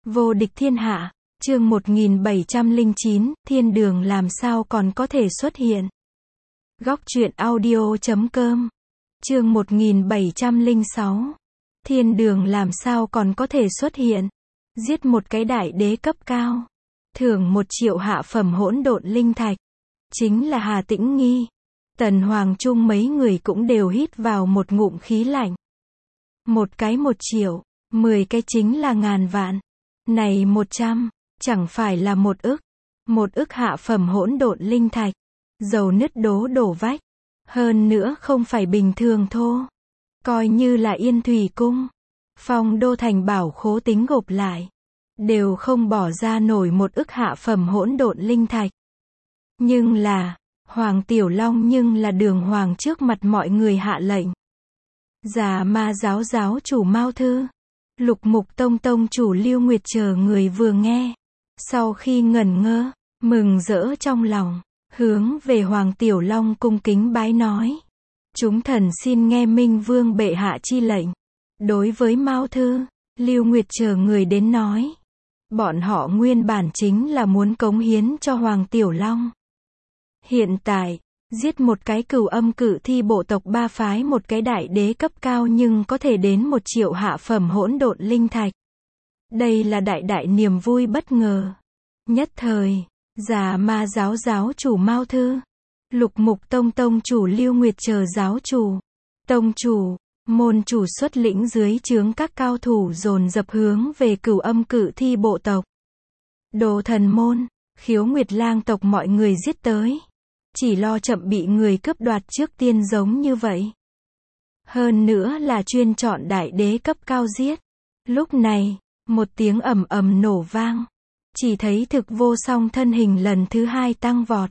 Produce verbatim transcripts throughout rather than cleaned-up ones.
Vô địch thiên hạ, chương một nghìn bảy trăm lẻ chín, thiên đường làm sao còn có thể xuất hiện. Góc truyện audio chấm com, chương một nghìn bảy trăm lẻ sáu, thiên đường làm sao còn có thể xuất hiện. Giết một cái đại đế cấp cao, thưởng một triệu hạ phẩm hỗn độn linh thạch. Chính là Hà Tĩnh Nghi, Tần Hoàng Trung mấy người cũng đều hít vào một ngụm khí lạnh. Một cái một triệu, mười cái chính là ngàn vạn. Này một trăm, chẳng phải là một ức. Một ức hạ phẩm hỗn độn linh thạch. Dầu nứt đố đổ vách. Hơn nữa không phải bình thường thô. Coi như là Yên Thủy Cung, Phong Đô Thành bảo khố tính gộp lại, đều không bỏ ra nổi một ức hạ phẩm hỗn độn linh thạch. Nhưng là, Hoàng Tiểu Long nhưng là đường hoàng trước mặt mọi người hạ lệnh. Già ma giáo giáo chủ Mao Thư, Lục Mục Tông Tông chủ Lưu Nguyệt chờ người vừa nghe. Sau khi ngẩn ngơ, mừng rỡ trong lòng, hướng về Hoàng Tiểu Long cung kính bái nói. Chúng thần xin nghe Minh Vương bệ hạ chi lệnh. Đối với Mao Thư, Lưu Nguyệt chờ người đến nói. Bọn họ nguyên bản chính là muốn cống hiến cho Hoàng Tiểu Long. Hiện tại, giết một cái cửu âm cự thi bộ tộc ba phái một cái đại đế cấp cao nhưng có thể đến một triệu hạ phẩm hỗn độn linh thạch. Đây là đại đại niềm vui bất ngờ. Nhất thời, già ma giáo giáo chủ Mao Thư, Lục Mục Tông Tông chủ Lưu Nguyệt chờ giáo chủ, tông chủ, môn chủ xuất lĩnh dưới trướng các cao thủ dồn dập hướng về cửu âm cự thi bộ tộc. Đồ Thần môn, Khiếu Nguyệt lang tộc mọi người giết tới. Chỉ lo chậm bị người cướp đoạt trước tiên giống như vậy. Hơn nữa là chuyên chọn đại đế cấp cao giết. Lúc này, một tiếng ầm ầm nổ vang. Chỉ thấy thực vô song thân hình lần thứ hai tăng vọt.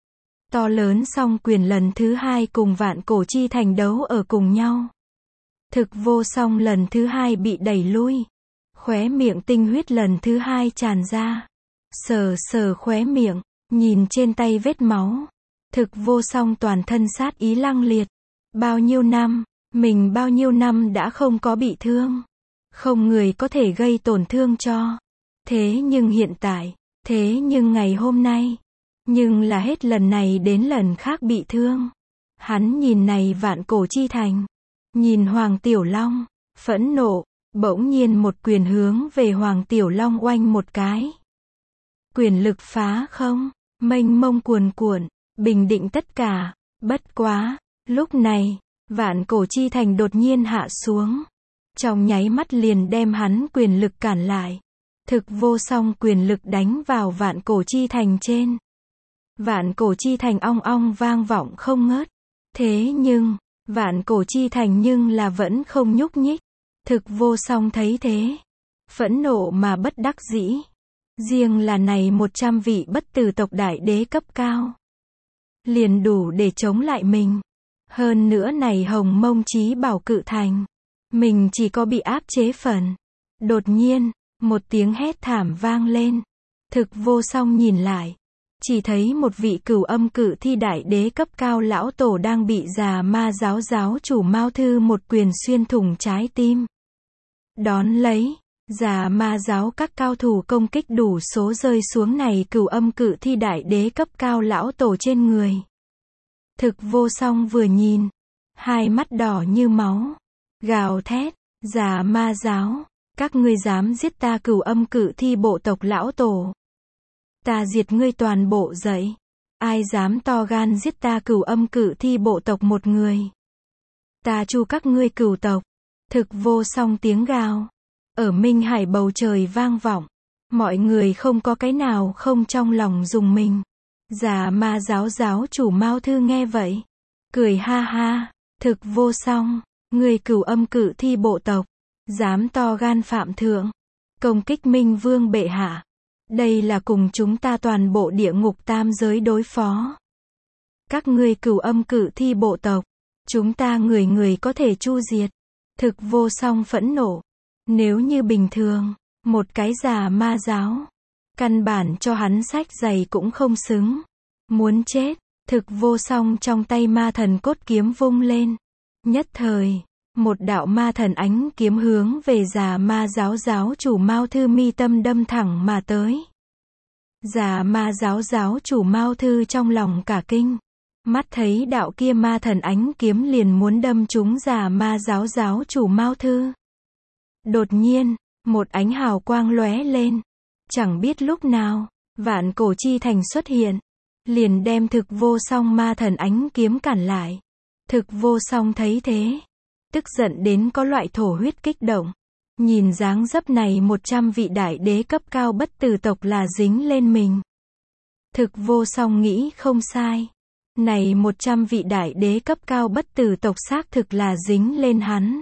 To lớn song quyền lần thứ hai cùng vạn cổ chi thành đấu ở cùng nhau. Thực vô song lần thứ hai bị đẩy lui. Khóe miệng tinh huyết lần thứ hai tràn ra. Sờ sờ khóe miệng, nhìn trên tay vết máu. Thực vô song toàn thân sát ý lăng liệt. Bao nhiêu năm, mình bao nhiêu năm đã không có bị thương. Không người có thể gây tổn thương cho. Thế nhưng hiện tại, thế nhưng ngày hôm nay, nhưng là hết lần này đến lần khác bị thương. Hắn nhìn này vạn cổ chi thành, nhìn Hoàng Tiểu Long, phẫn nộ, bỗng nhiên một quyền hướng về Hoàng Tiểu Long oanh một cái. Quyền lực phá không, mênh mông cuồn cuộn, bình định tất cả. Bất quá, lúc này, vạn cổ chi thành đột nhiên hạ xuống. Trong nháy mắt liền đem hắn quyền lực cản lại. Thực vô song quyền lực đánh vào vạn cổ chi thành trên. Vạn cổ chi thành ong ong vang vọng không ngớt. Thế nhưng, vạn cổ chi thành nhưng là vẫn không nhúc nhích. Thực vô song thấy thế, phẫn nộ mà bất đắc dĩ. Riêng là này một trăm vị bất tử tộc đại đế cấp cao, liền đủ để chống lại mình. Hơn nữa này hồng mông chí bảo cự thành, mình chỉ có bị áp chế phần. Đột nhiên, một tiếng hét thảm vang lên. Thực vô song nhìn lại, chỉ thấy một vị cửu âm cự thi đại đế cấp cao lão tổ đang bị già ma giáo giáo chủ Mao Thư một quyền xuyên thủng trái tim. Đón lấy, già ma giáo các cao thủ công kích đủ số rơi xuống này cửu âm cự thi đại đế cấp cao lão tổ trên người. Thực vô song vừa nhìn, hai mắt đỏ như máu, gào thét, già ma giáo, các ngươi dám giết ta cửu âm cự thi bộ tộc lão tổ. Ta diệt ngươi toàn bộ dậy. Ai dám to gan giết ta cửu âm cự thi bộ tộc một người. Ta chu các ngươi cửu tộc. Thực vô song tiếng gào. Ở Minh Hải bầu trời vang vọng. Mọi người không có cái nào không trong lòng dùng mình. Già ma giáo giáo chủ Mao Thư nghe vậy, cười ha ha. Thực vô song, ngươi cửu âm cự thi bộ tộc, dám to gan phạm thượng, công kích Minh Vương bệ hạ. Đây là cùng chúng ta toàn bộ địa ngục tam giới đối phó. Các ngươi cửu âm cự thi bộ tộc, chúng ta người người có thể chu diệt. Thực vô song phẫn nộ. Nếu như bình thường, một cái già ma giáo, căn bản cho hắn sách giày cũng không xứng. Muốn chết, thực vô song trong tay ma thần cốt kiếm vung lên. Nhất thời, một đạo ma thần ánh kiếm hướng về Già Ma giáo giáo chủ Mao Thư mi tâm đâm thẳng mà tới. Già Ma giáo giáo chủ Mao Thư trong lòng cả kinh. Mắt thấy đạo kia ma thần ánh kiếm liền muốn đâm trúng Già Ma giáo giáo chủ Mao Thư. Đột nhiên, một ánh hào quang lóe lên. Chẳng biết lúc nào, vạn cổ chi thành xuất hiện. Liền đem Thực Vô Song ma thần ánh kiếm cản lại. Thực Vô Song thấy thế. Tức giận đến có loại thổ huyết kích động. Nhìn dáng dấp này một trăm vị đại đế cấp cao bất tử tộc là dính lên mình. Thực Vô Song nghĩ không sai. Này một trăm vị đại đế cấp cao bất tử tộc xác thực là dính lên hắn.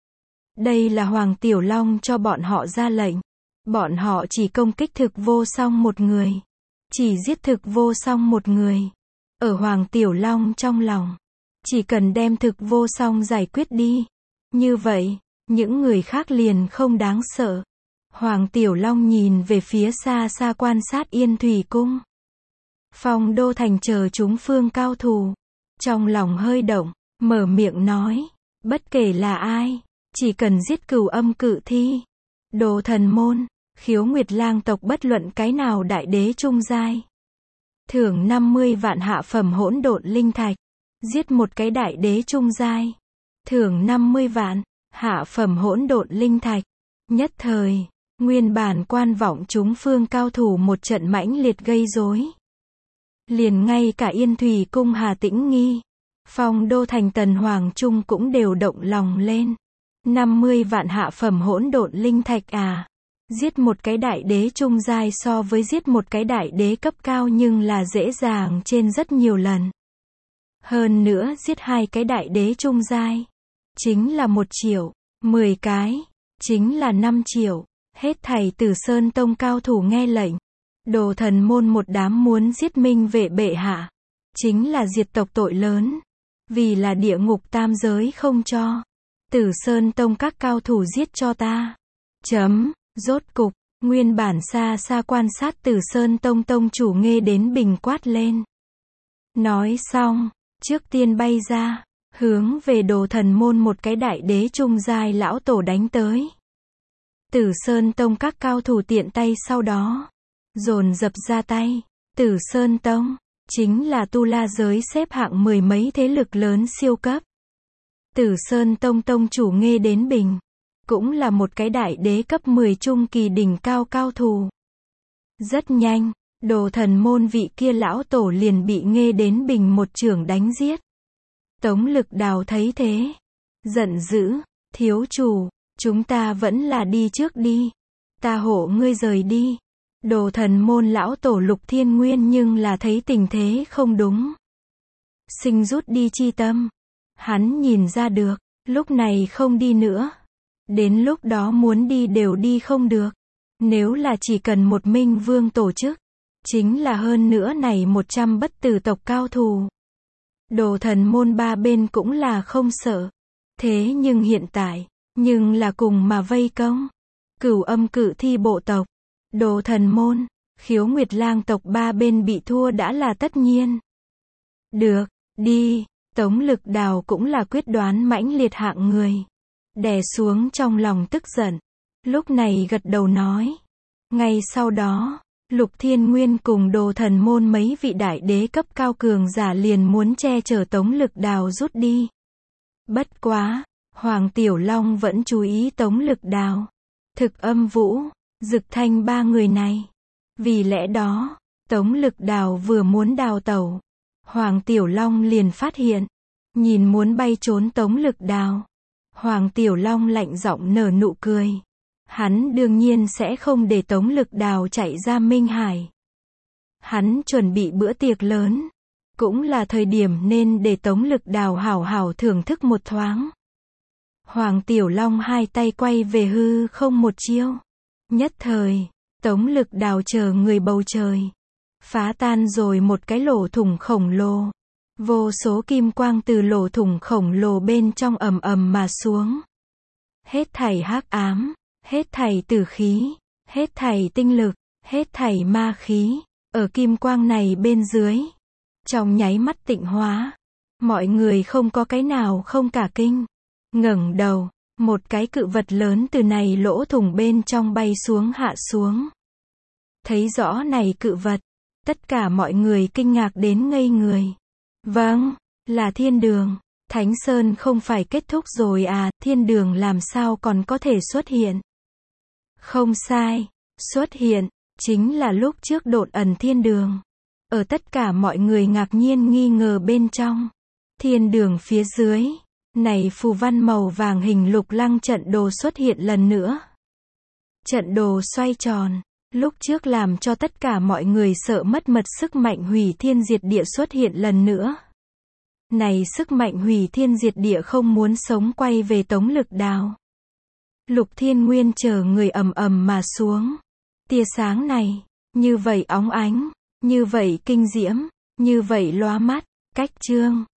Đây là Hoàng Tiểu Long cho bọn họ ra lệnh. Bọn họ chỉ công kích Thực Vô Song một người. Chỉ giết Thực Vô Song một người. Ở Hoàng Tiểu Long trong lòng. Chỉ cần đem Thực Vô Song giải quyết đi. Như vậy, những người khác liền không đáng sợ. Hoàng Tiểu Long nhìn về phía xa xa quan sát Yên Thủy Cung. Phong Đô Thành chờ chúng phương cao thủ. Trong lòng hơi động, mở miệng nói. Bất kể là ai, chỉ cần giết Cửu Âm Cự Thi, Đồ Thần Môn, Khiếu Nguyệt Lang tộc bất luận cái nào đại đế trung giai. Thưởng năm mươi vạn hạ phẩm hỗn độn linh thạch. Giết một cái đại đế trung giai. Thưởng năm mươi vạn, hạ phẩm hỗn độn linh thạch. Nhất thời, nguyên bản quan vọng chúng phương cao thủ một trận mãnh liệt gây rối. Liền ngay cả Yên Thủy Cung Hà Tĩnh Nghi, Phong Đô Thành Tần Hoàng Trung cũng đều động lòng lên. năm mươi vạn hạ phẩm hỗn độn linh thạch à? Giết một cái đại đế trung giai so với giết một cái đại đế cấp cao nhưng là dễ dàng trên rất nhiều lần. Hơn nữa giết hai cái đại đế trung giai, chính là một triệu, mười cái, chính là năm triệu. Hết thảy Tử Sơn Tông cao thủ nghe lệnh. Đồ Thần Môn một đám muốn giết Minh Vệ bệ hạ. Chính là diệt tộc tội lớn. Vì là địa ngục tam giới không cho. Tử Sơn Tông các cao thủ giết cho ta. Chấm, rốt cục, nguyên bản xa xa quan sát Tử Sơn Tông tông chủ Nghê Đến Bình quát lên. Nói xong, trước tiên bay ra, hướng về Đồ Thần Môn một cái đại đế trung giai lão tổ đánh tới. Tử Sơn Tông các cao thủ tiện tay sau đó, dồn dập ra tay. Tử Sơn Tông, chính là tu la giới xếp hạng mười mấy thế lực lớn siêu cấp. Tử Sơn Tông tông chủ Nghê Đến Bình, cũng là một cái đại đế cấp mười trung kỳ đỉnh cao cao thủ. Rất nhanh, Đồ Thần Môn vị kia lão tổ liền bị Nghê Đến Bình một chưởng đánh giết. Tống Lực Đào thấy thế, giận dữ, thiếu chủ, chúng ta vẫn là đi trước đi. Ta hộ ngươi rời đi. Đồ Thần Môn lão tổ Lục Thiên Nguyên nhưng là thấy tình thế không đúng. Sinh rút đi chi tâm. Hắn nhìn ra được, lúc này không đi nữa. Đến lúc đó muốn đi đều đi không được. Nếu là chỉ cần một Minh Vương tổ chức, chính là hơn nữa này một trăm bất tử tộc cao thủ. Đồ Thần Môn ba bên cũng là không sợ. Thế nhưng hiện tại, nhưng là cùng mà vây công. Cửu Âm Cự Thi bộ tộc, Đồ Thần Môn, Khiếu Nguyệt Lang tộc ba bên bị thua đã là tất nhiên. Được, đi. Tống Lực Đào cũng là quyết đoán mãnh liệt hạng người. Đè xuống trong lòng tức giận. Lúc này gật đầu nói. Ngay sau đó, Lục Thiên Nguyên cùng Đồ Thần Môn mấy vị đại đế cấp cao cường giả liền muốn che chở Tống Lực Đào rút đi. Bất quá, Hoàng Tiểu Long vẫn chú ý Tống Lực Đào, Thực Âm Vũ, Dực Thanh ba người này. Vì lẽ đó, Tống Lực Đào vừa muốn đào tẩu, Hoàng Tiểu Long liền phát hiện. Nhìn muốn bay trốn Tống Lực Đào, Hoàng Tiểu Long lạnh giọng nở nụ cười. Hắn đương nhiên sẽ không để Tống Lực Đào chạy ra Minh Hải. Hắn chuẩn bị bữa tiệc lớn, cũng là thời điểm nên để Tống Lực Đào hảo hảo thưởng thức một thoáng. Hoàng Tiểu Long hai tay quay về hư không một chiêu. Nhất thời, Tống Lực Đào chờ người bầu trời, phá tan rồi một cái lỗ thủng khổng lồ. Vô số kim quang từ lỗ thủng khổng lồ bên trong ầm ầm mà xuống. Hết thảy hắc ám, hết thảy tử khí, hết thảy tinh lực, hết thảy ma khí, ở kim quang này bên dưới, trong nháy mắt tịnh hóa. Mọi người không có cái nào không cả kinh. Ngẩng đầu, một cái cự vật lớn từ này lỗ thủng bên trong bay xuống hạ xuống. Thấy rõ này cự vật, tất cả mọi người kinh ngạc đến ngây người. Vâng, là thiên đường. Thánh Sơn không phải kết thúc rồi à, thiên đường làm sao còn có thể xuất hiện? Không sai, xuất hiện, chính là lúc trước độn ẩn thiên đường. Ở tất cả mọi người ngạc nhiên nghi ngờ bên trong. Thiên đường phía dưới, này phù văn màu vàng hình lục lăng trận đồ xuất hiện lần nữa. Trận đồ xoay tròn, lúc trước làm cho tất cả mọi người sợ mất mật sức mạnh hủy thiên diệt địa xuất hiện lần nữa. Này sức mạnh hủy thiên diệt địa không muốn sống quay về Tống Lực Đào. Lục Thiên Nguyên chờ người ầm ầm mà xuống. Tia sáng này, như vậy óng ánh, như vậy kinh diễm, như vậy lóa mắt, cách chương.